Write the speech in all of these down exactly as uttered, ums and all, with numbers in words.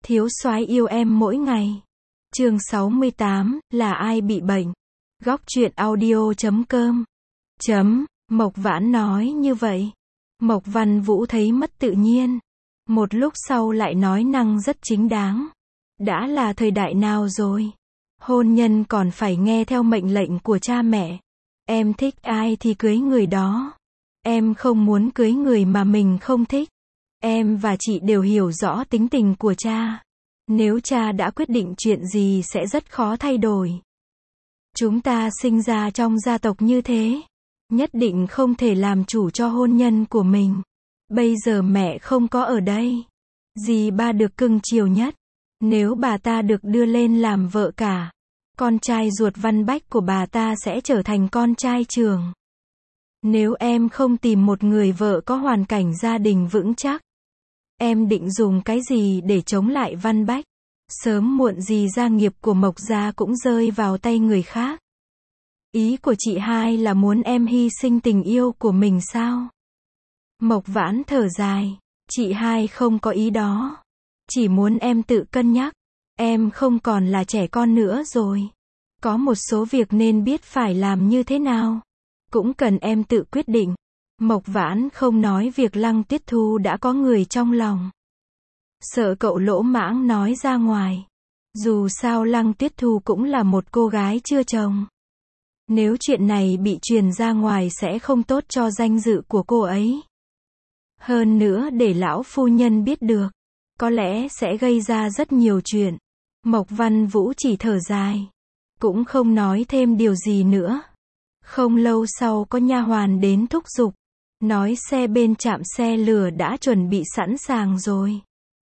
Thiếu soái yêu em mỗi ngày. Chương sáu mươi tám, là ai bị bệnh? Góc truyện audio chấm com. Chấm, Mộc Vãn nói như vậy. Mộc Văn Vũ thấy mất tự nhiên. Một lúc sau lại nói năng rất chính đáng. Đã là thời đại nào rồi? Hôn nhân còn phải nghe theo mệnh lệnh của cha mẹ. Em thích ai thì cưới người đó. Em không muốn cưới người mà mình không thích. Em và chị đều hiểu rõ tính tình của cha. Nếu cha đã quyết định chuyện gì sẽ rất khó thay đổi. Chúng ta sinh ra trong gia tộc như thế, nhất định không thể làm chủ cho hôn nhân của mình. Bây giờ mẹ không có ở đây. Dì ba được cưng chiều nhất. Nếu bà ta được đưa lên làm vợ cả, con trai ruột Văn Bách của bà ta sẽ trở thành con trai trưởng. Nếu em không tìm một người vợ có hoàn cảnh gia đình vững chắc, em định dùng cái gì để chống lại Văn Bách? Sớm muộn gì gia nghiệp của Mộc gia cũng rơi vào tay người khác. Ý của chị hai là muốn em hy sinh tình yêu của mình sao? Mộc Vãn thở dài. Chị hai không có ý đó. Chỉ muốn em tự cân nhắc. Em không còn là trẻ con nữa rồi. Có một số việc nên biết phải làm như thế nào. Cũng cần em tự quyết định. Mộc Vãn không nói việc Lăng Tuyết Thu đã có người trong lòng. Sợ cậu lỗ mãng nói ra ngoài. Dù sao Lăng Tuyết Thu cũng là một cô gái chưa chồng. Nếu chuyện này bị truyền ra ngoài sẽ không tốt cho danh dự của cô ấy. Hơn nữa để lão phu nhân biết được, có lẽ sẽ gây ra rất nhiều chuyện. Mộc Văn Vũ chỉ thở dài, cũng không nói thêm điều gì nữa. Không lâu sau có nha hoàn đến thúc giục, nói xe bên trạm xe lửa đã chuẩn bị sẵn sàng rồi.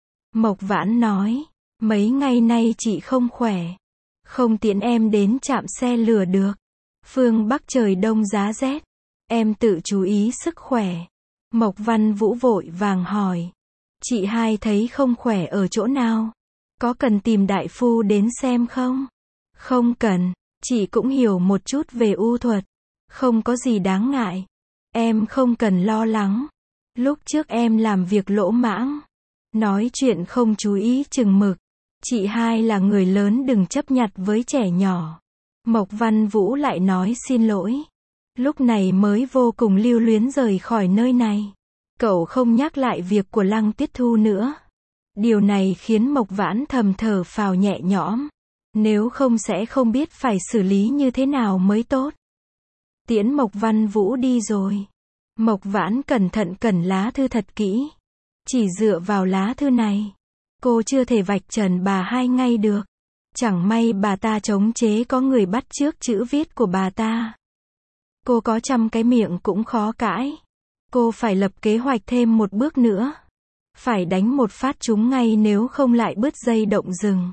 Mộc Vãn nói, mấy ngày nay chị không khỏe, không tiễn em đến trạm xe lửa được. Phương Bắc trời đông giá rét, em tự chú ý sức khỏe. Mộc Văn Vũ vội vàng hỏi, chị hai thấy không khỏe ở chỗ nào? Có cần tìm đại phu đến xem không? Không cần, chị cũng hiểu một chút về y thuật, không có gì đáng ngại. Em không cần lo lắng. Lúc trước em làm việc lỗ mãng, nói chuyện không chú ý chừng mực. Chị hai là người lớn đừng chấp nhặt với trẻ nhỏ. Mộc Văn Vũ lại nói xin lỗi. Lúc này mới vô cùng lưu luyến rời khỏi nơi này. Cậu không nhắc lại việc của Lăng Tuyết Thu nữa. Điều này khiến Mộc Vãn thầm thở phào nhẹ nhõm. Nếu không sẽ không biết phải xử lý như thế nào mới tốt. Tiễn Mộc Văn Vũ đi rồi. Mộc Vãn cẩn thận cẩn lá thư thật kỹ. Chỉ dựa vào lá thư này, cô chưa thể vạch trần bà hai ngay được. Chẳng may bà ta chống chế có người bắt chước chữ viết của bà ta. Cô có trăm cái miệng cũng khó cãi. Cô phải lập kế hoạch thêm một bước nữa. Phải đánh một phát trúng ngay nếu không lại bứt dây động rừng.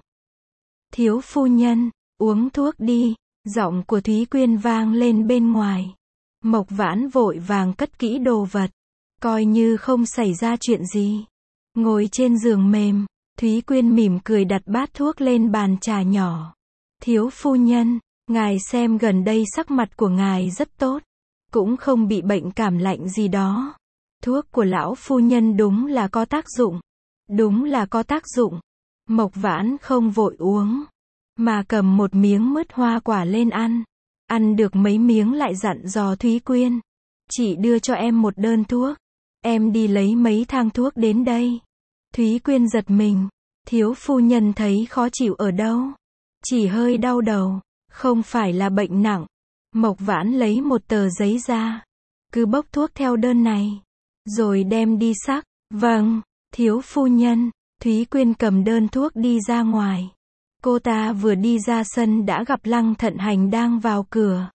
Thiếu phu nhân, uống thuốc đi. Giọng của Thúy Quyên vang lên bên ngoài. Mộc Vãn vội vàng cất kỹ đồ vật. Coi như không xảy ra chuyện gì. Ngồi trên giường mềm, Thúy Quyên mỉm cười đặt bát thuốc lên bàn trà nhỏ. Thiếu phu nhân, ngài xem gần đây sắc mặt của ngài rất tốt. Cũng không bị bệnh cảm lạnh gì đó. Thuốc của lão phu nhân đúng là có tác dụng. Đúng là có tác dụng. Mộc Vãn không vội uống, mà cầm một miếng mứt hoa quả lên ăn. Ăn được mấy miếng lại dặn dò Thúy Quyên. Chị đưa cho em một đơn thuốc. Em đi lấy mấy thang thuốc đến đây. Thúy Quyên giật mình. Thiếu phu nhân thấy khó chịu ở đâu? Chỉ hơi đau đầu. Không phải là bệnh nặng. Mộc Vãn lấy một tờ giấy ra. Cứ bốc thuốc theo đơn này. Rồi đem đi sắc. Vâng, thiếu phu nhân. Thúy Quyên cầm đơn thuốc đi ra ngoài. Cô ta vừa đi ra sân đã gặp Lăng Thận Hành đang vào cửa.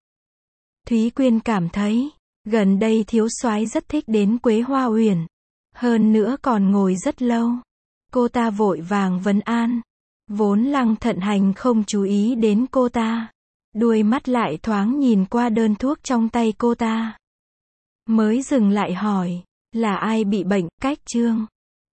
Thúy Quyên cảm thấy, gần đây thiếu soái rất thích đến Quế Hoa Uyển. Hơn nữa còn ngồi rất lâu. Cô ta vội vàng vấn an. Vốn Lăng Thận Hành không chú ý đến cô ta. Đuôi mắt lại thoáng nhìn qua đơn thuốc trong tay cô ta. Mới dừng lại hỏi, là ai bị bệnh, cách chương.